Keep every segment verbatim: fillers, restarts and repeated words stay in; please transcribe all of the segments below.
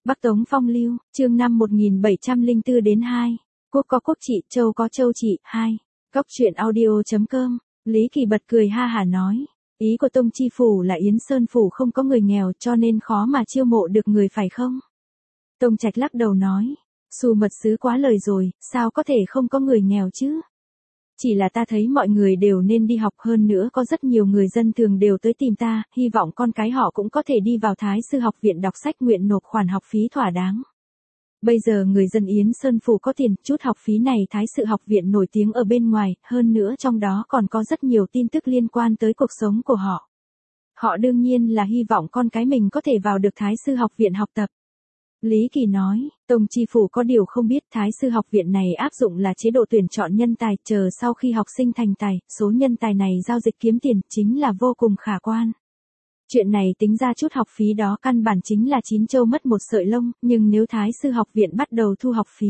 Bắc Tống Phong Lưu, chương năm một nghìn bảy trăm lẻ bốn đến hai. Quốc có quốc trị, châu có châu trị, hai. Góc truyện audio chấm com. Lý Kỳ bật cười ha hả nói. Ý của Tông Chi Phủ là Yến Sơn Phủ không có người nghèo cho nên khó mà chiêu mộ được người phải không? Tông Trạch lắc đầu nói. Xu mật sứ quá lời rồi, sao có thể không có người nghèo chứ? Chỉ là ta thấy mọi người đều nên đi học, hơn nữa có rất nhiều người dân thường đều tới tìm ta, hy vọng con cái họ cũng có thể đi vào Thái Sư học viện đọc sách, nguyện nộp khoản học phí thỏa đáng. Bây giờ người dân Yến Sơn Phủ có tiền, chút học phí này Thái Sư học viện nổi tiếng ở bên ngoài, hơn nữa trong đó còn có rất nhiều tin tức liên quan tới cuộc sống của họ. Họ đương nhiên là hy vọng con cái mình có thể vào được Thái Sư học viện học tập. Lý Kỳ nói, Tông Chi Phủ có điều không biết Thái Sư học viện này áp dụng là chế độ tuyển chọn nhân tài, chờ sau khi học sinh thành tài, số nhân tài này giao dịch kiếm tiền, chính là vô cùng khả quan. Chuyện này tính ra chút học phí đó căn bản chính là chín châu mất một sợi lông, nhưng nếu Thái Sư học viện bắt đầu thu học phí.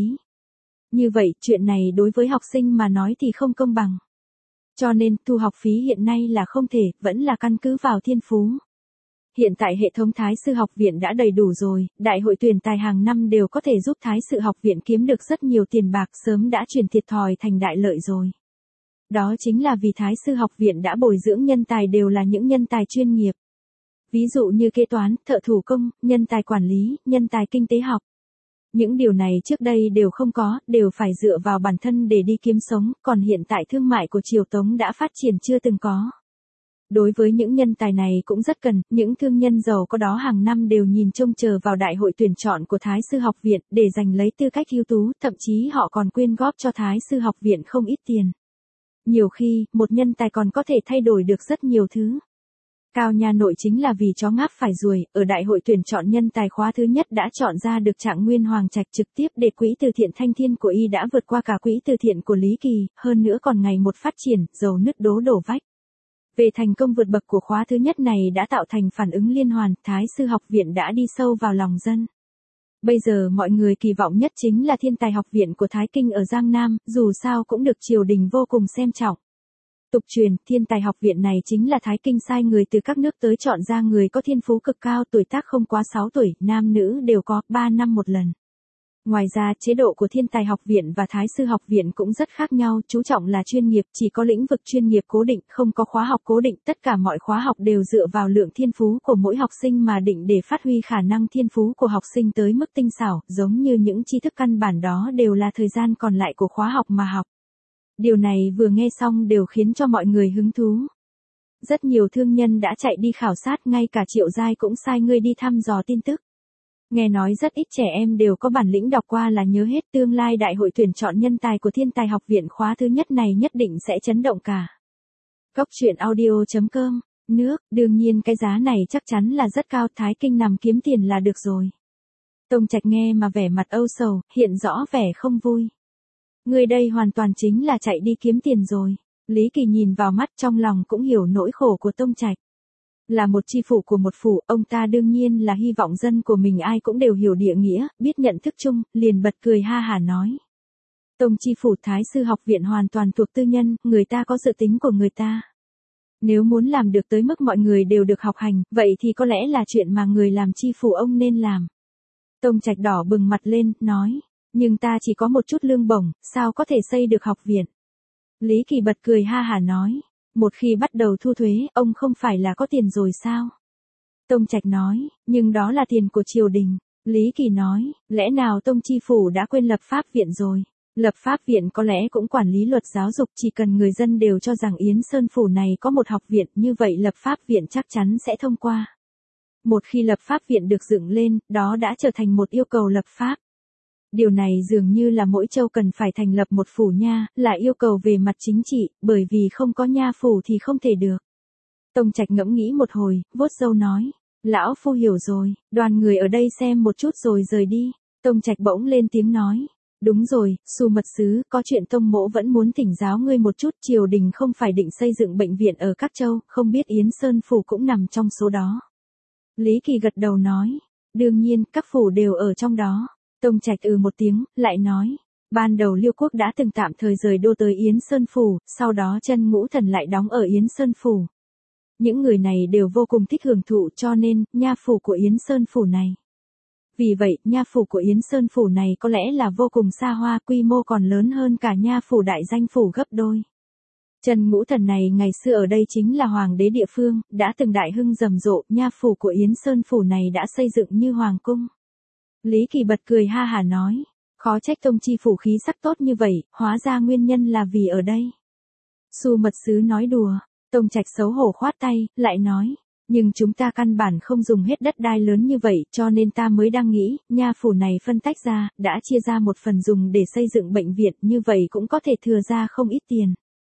Như vậy, chuyện này đối với học sinh mà nói thì không công bằng. Cho nên, thu học phí hiện nay là không thể, vẫn là căn cứ vào thiên phú. Hiện tại hệ thống Thái Sư học viện đã đầy đủ rồi, đại hội tuyển tài hàng năm đều có thể giúp Thái Sư học viện kiếm được rất nhiều tiền bạc, sớm đã chuyển thiệt thòi thành đại lợi rồi. Đó chính là vì Thái Sư học viện đã bồi dưỡng nhân tài đều là những nhân tài chuyên nghiệp. Ví dụ như kế toán, thợ thủ công, nhân tài quản lý, nhân tài kinh tế học. Những điều này trước đây đều không có, đều phải dựa vào bản thân để đi kiếm sống, còn hiện tại thương mại của Triều Tống đã phát triển chưa từng có. Đối với những nhân tài này cũng rất cần, những thương nhân giàu có đó hàng năm đều nhìn trông chờ vào đại hội tuyển chọn của Thái Sư học viện để giành lấy tư cách ưu tú, thậm chí họ còn quyên góp cho Thái Sư học viện không ít tiền. Nhiều khi, một nhân tài còn có thể thay đổi được rất nhiều thứ. Cao Nha Nội chính là vì chó ngáp phải ruồi, ở đại hội tuyển chọn nhân tài khóa thứ nhất đã chọn ra được Trạng Nguyên Hoàng Trạch, trực tiếp để quỹ từ thiện Thanh Thiên của y đã vượt qua cả quỹ từ thiện của Lý Kỳ, hơn nữa còn ngày một phát triển, dầu nứt đố đổ vách. Về thành công vượt bậc của khóa thứ nhất này đã tạo thành phản ứng liên hoàn, Thái Sư học viện đã đi sâu vào lòng dân. Bây giờ mọi người kỳ vọng nhất chính là Thiên Tài học viện của Thái Kinh ở Giang Nam, dù sao cũng được triều đình vô cùng xem trọng. Tục truyền, Thiên Tài học viện này chính là Thái Kinh sai người từ các nước tới chọn ra người có thiên phú cực cao, tuổi tác không quá sáu tuổi, nam nữ đều có, ba năm một lần. Ngoài ra, chế độ của Thiên Tài học viện và Thái Sư học viện cũng rất khác nhau, chú trọng là chuyên nghiệp, chỉ có lĩnh vực chuyên nghiệp cố định, không có khóa học cố định, tất cả mọi khóa học đều dựa vào lượng thiên phú của mỗi học sinh mà định để phát huy khả năng thiên phú của học sinh tới mức tinh xảo, giống như những tri thức căn bản đó đều là thời gian còn lại của khóa học mà học. Điều này vừa nghe xong đều khiến cho mọi người hứng thú. Rất nhiều thương nhân đã chạy đi khảo sát, ngay cả Triệu Giai cũng sai người đi thăm dò tin tức. Nghe nói rất ít trẻ em đều có bản lĩnh đọc qua là nhớ hết, tương lai đại hội tuyển chọn nhân tài của Thiên Tài học viện khóa thứ nhất này nhất định sẽ chấn động cả. Góc truyện audio chấm com. Nước, đương nhiên cái giá này chắc chắn là rất cao, Thái Kinh nằm kiếm tiền là được rồi. Tông Trạch nghe mà vẻ mặt âu sầu, hiện rõ vẻ không vui. Người đây hoàn toàn chính là chạy đi kiếm tiền rồi. Lý Kỳ nhìn vào mắt, trong lòng cũng hiểu nỗi khổ của Tông Trạch. Là một chi phủ của một phủ, ông ta đương nhiên là hy vọng dân của mình ai cũng đều hiểu địa nghĩa, biết nhận thức chung, liền bật cười ha hả nói. Tông chi phủ Thái Sư học viện hoàn toàn thuộc tư nhân, người ta có dự tính của người ta. Nếu muốn làm được tới mức mọi người đều được học hành, vậy thì có lẽ là chuyện mà người làm chi phủ ông nên làm. Tông Trạch đỏ bừng mặt lên, nói, nhưng ta chỉ có một chút lương bổng, sao có thể xây được học viện? Lý Kỳ bật cười ha hả nói. Một khi bắt đầu thu thuế, ông không phải là có tiền rồi sao? Tông Trạch nói, nhưng đó là tiền của triều đình. Lý Kỳ nói, lẽ nào Tông Chi Phủ đã quên lập pháp viện rồi? Lập pháp viện có lẽ cũng quản lý luật giáo dục, chỉ cần người dân đều cho rằng Yến Sơn Phủ này có một học viện, như vậy lập pháp viện chắc chắn sẽ thông qua. Một khi lập pháp viện được dựng lên, đó đã trở thành một yêu cầu lập pháp. Điều này dường như là mỗi châu cần phải thành lập một phủ nha, là yêu cầu về mặt chính trị, bởi vì không có nha phủ thì không thể được. Tông Trạch ngẫm nghĩ một hồi, vuốt râu nói, lão phu hiểu rồi, đoàn người ở đây xem một chút rồi rời đi. Tông Trạch bỗng lên tiếng nói, đúng rồi, Xu mật sứ, có chuyện Tông mỗ vẫn muốn thỉnh giáo ngươi một chút, triều đình không phải định xây dựng bệnh viện ở các châu, không biết Yến Sơn Phủ cũng nằm trong số đó. Lý Kỳ gật đầu nói, đương nhiên, các phủ đều ở trong đó. Tông Trạch ừ một tiếng, lại nói, ban đầu Liêu quốc đã từng tạm thời rời đô tới Yến Sơn Phủ, sau đó Chân Ngũ Thần lại đóng ở Yến Sơn Phủ. Những người này đều vô cùng thích hưởng thụ cho nên, nha phủ của Yến Sơn Phủ này. Vì vậy, nha phủ của Yến Sơn phủ này có lẽ là vô cùng xa hoa, quy mô còn lớn hơn cả nha phủ đại danh phủ gấp đôi. Trần Ngũ Thần này ngày xưa ở đây chính là hoàng đế địa phương, đã từng đại hưng rầm rộ, nha phủ của Yến Sơn phủ này đã xây dựng như hoàng cung. Lý Kỳ bật cười ha hả nói, khó trách tông chi phủ khí sắc tốt như vậy, hóa ra nguyên nhân là vì ở đây. Xu Mật Sứ nói đùa, Tông Trạch xấu hổ khoát tay, lại nói, nhưng chúng ta căn bản không dùng hết đất đai lớn như vậy, cho nên ta mới đang nghĩ, nha phủ này phân tách ra, đã chia ra một phần dùng để xây dựng bệnh viện, như vậy cũng có thể thừa ra không ít tiền.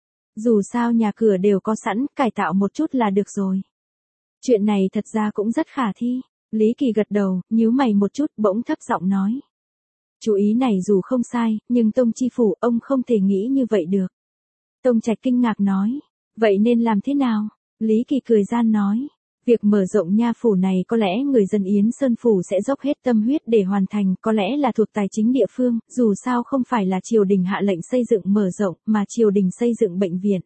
Dù sao nhà cửa đều có sẵn, cải tạo một chút là được rồi. Chuyện này thật ra cũng rất khả thi. Lý Kỳ gật đầu, nhíu mày một chút, bỗng thấp giọng nói. Chú ý này dù không sai, nhưng Tông chi phủ, ông không thể nghĩ như vậy được. Tông Trạch kinh ngạc nói, vậy nên làm thế nào? Lý Kỳ cười gian nói, việc mở rộng nha phủ này có lẽ người dân Yến Sơn phủ sẽ dốc hết tâm huyết để hoàn thành, có lẽ là thuộc tài chính địa phương, dù sao không phải là triều đình hạ lệnh xây dựng mở rộng, mà triều đình xây dựng bệnh viện.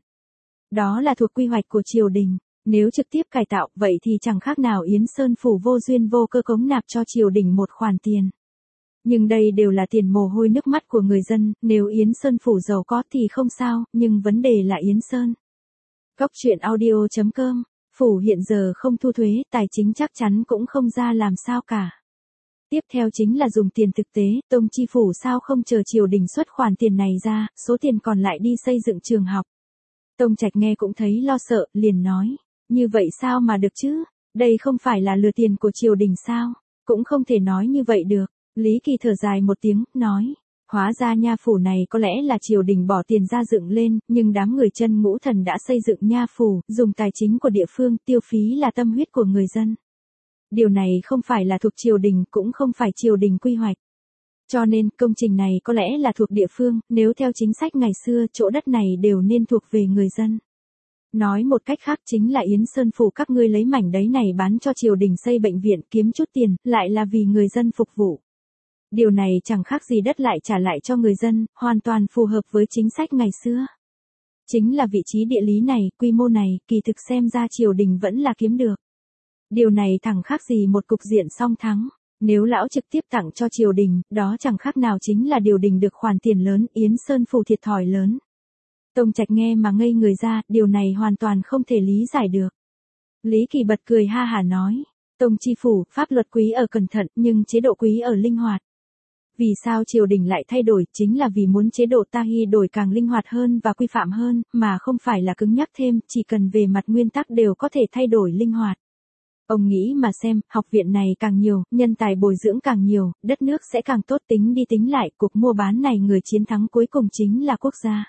Đó là thuộc quy hoạch của triều đình, nếu trực tiếp cải tạo, vậy thì chẳng khác nào Yến Sơn phủ vô duyên vô cơ cống nạp cho triều đình một khoản tiền. Nhưng đây đều là tiền mồ hôi nước mắt của người dân, nếu Yến Sơn phủ giàu có thì không sao, nhưng vấn đề là Yến Sơn. Góc truyện audio chấm com, phủ hiện giờ không thu thuế, tài chính chắc chắn cũng không ra làm sao cả. Tiếp theo chính là dùng tiền thực tế, Tông chi phủ sao không chờ triều đình xuất khoản tiền này ra, số tiền còn lại đi xây dựng trường học. Tông Trạch nghe cũng thấy lo sợ, liền nói, như vậy sao mà được chứ, đây không phải là lừa tiền của triều đình sao, cũng không thể nói như vậy được. Lý Kỳ thở dài một tiếng, nói, hóa ra nha phủ này có lẽ là triều đình bỏ tiền ra dựng lên, nhưng đám người Chân Ngũ Thần đã xây dựng nha phủ, dùng tài chính của địa phương, tiêu phí là tâm huyết của người dân. Điều này không phải là thuộc triều đình, cũng không phải triều đình quy hoạch. Cho nên, công trình này có lẽ là thuộc địa phương, nếu theo chính sách ngày xưa, chỗ đất này đều nên thuộc về người dân. Nói một cách khác chính là Yến Sơn phủ các ngươi lấy mảnh đấy này bán cho triều đình xây bệnh viện kiếm chút tiền, lại là vì người dân phục vụ. Điều này chẳng khác gì đất lại trả lại cho người dân, hoàn toàn phù hợp với chính sách ngày xưa. Chính là vị trí địa lý này, quy mô này, kỳ thực xem ra triều đình vẫn là kiếm được. Điều này thẳng khác gì một cục diện song thắng. Nếu lão trực tiếp tặng cho triều đình, đó chẳng khác nào chính là điều đình được khoản tiền lớn, Yến Sơn phủ thiệt thòi lớn. Tông Trạch nghe mà ngây người ra, điều này hoàn toàn không thể lý giải được. Lý Kỳ bật cười ha hả nói, Tông chi phủ, pháp luật quý ở cẩn thận, nhưng chế độ quý ở linh hoạt. Vì sao triều đình lại thay đổi, chính là vì muốn chế độ ta hy đổi càng linh hoạt hơn và quy phạm hơn, mà không phải là cứng nhắc thêm, chỉ cần về mặt nguyên tắc đều có thể thay đổi linh hoạt. Ông nghĩ mà xem, học viện này càng nhiều, nhân tài bồi dưỡng càng nhiều, đất nước sẽ càng tốt, tính đi tính lại, cuộc mua bán này người chiến thắng cuối cùng chính là quốc gia.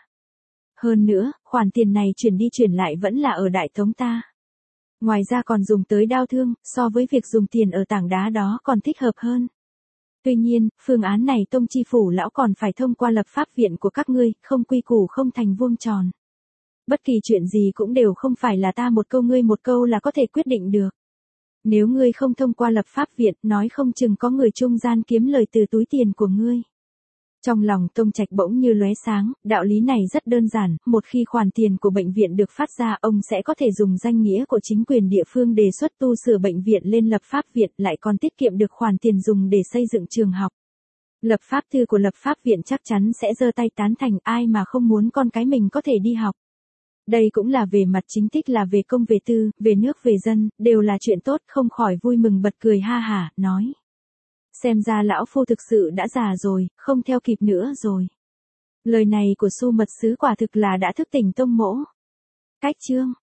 Hơn nữa, khoản tiền này chuyển đi chuyển lại vẫn là ở Đại Tống ta. Ngoài ra còn dùng tới đao thương, so với việc dùng tiền ở tảng đá đó còn thích hợp hơn. Tuy nhiên, phương án này Tông chi phủ lão còn phải thông qua lập pháp viện của các ngươi, không quy củ không thành vuông tròn. Bất kỳ chuyện gì cũng đều không phải là ta một câu ngươi một câu là có thể quyết định được. Nếu ngươi không thông qua lập pháp viện, nói không chừng có người trung gian kiếm lời từ túi tiền của ngươi. Trong lòng Tông Trạch bỗng như lóe sáng, đạo lý này rất đơn giản, một khi khoản tiền của bệnh viện được phát ra, ông sẽ có thể dùng danh nghĩa của chính quyền địa phương đề xuất tu sửa bệnh viện lên lập pháp viện, lại còn tiết kiệm được khoản tiền dùng để xây dựng trường học. Lập pháp thư của lập pháp viện chắc chắn sẽ giơ tay tán thành, ai mà không muốn con cái mình có thể đi học. Đây cũng là về mặt chính tích, là về công về tư, về nước về dân, đều là chuyện tốt, không khỏi vui mừng bật cười ha hả, nói. Xem ra lão phu thực sự đã già rồi, không theo kịp nữa rồi. Lời này của Xu Mật Sứ quả thực là đã thức tỉnh Tông mỗ. Cách chương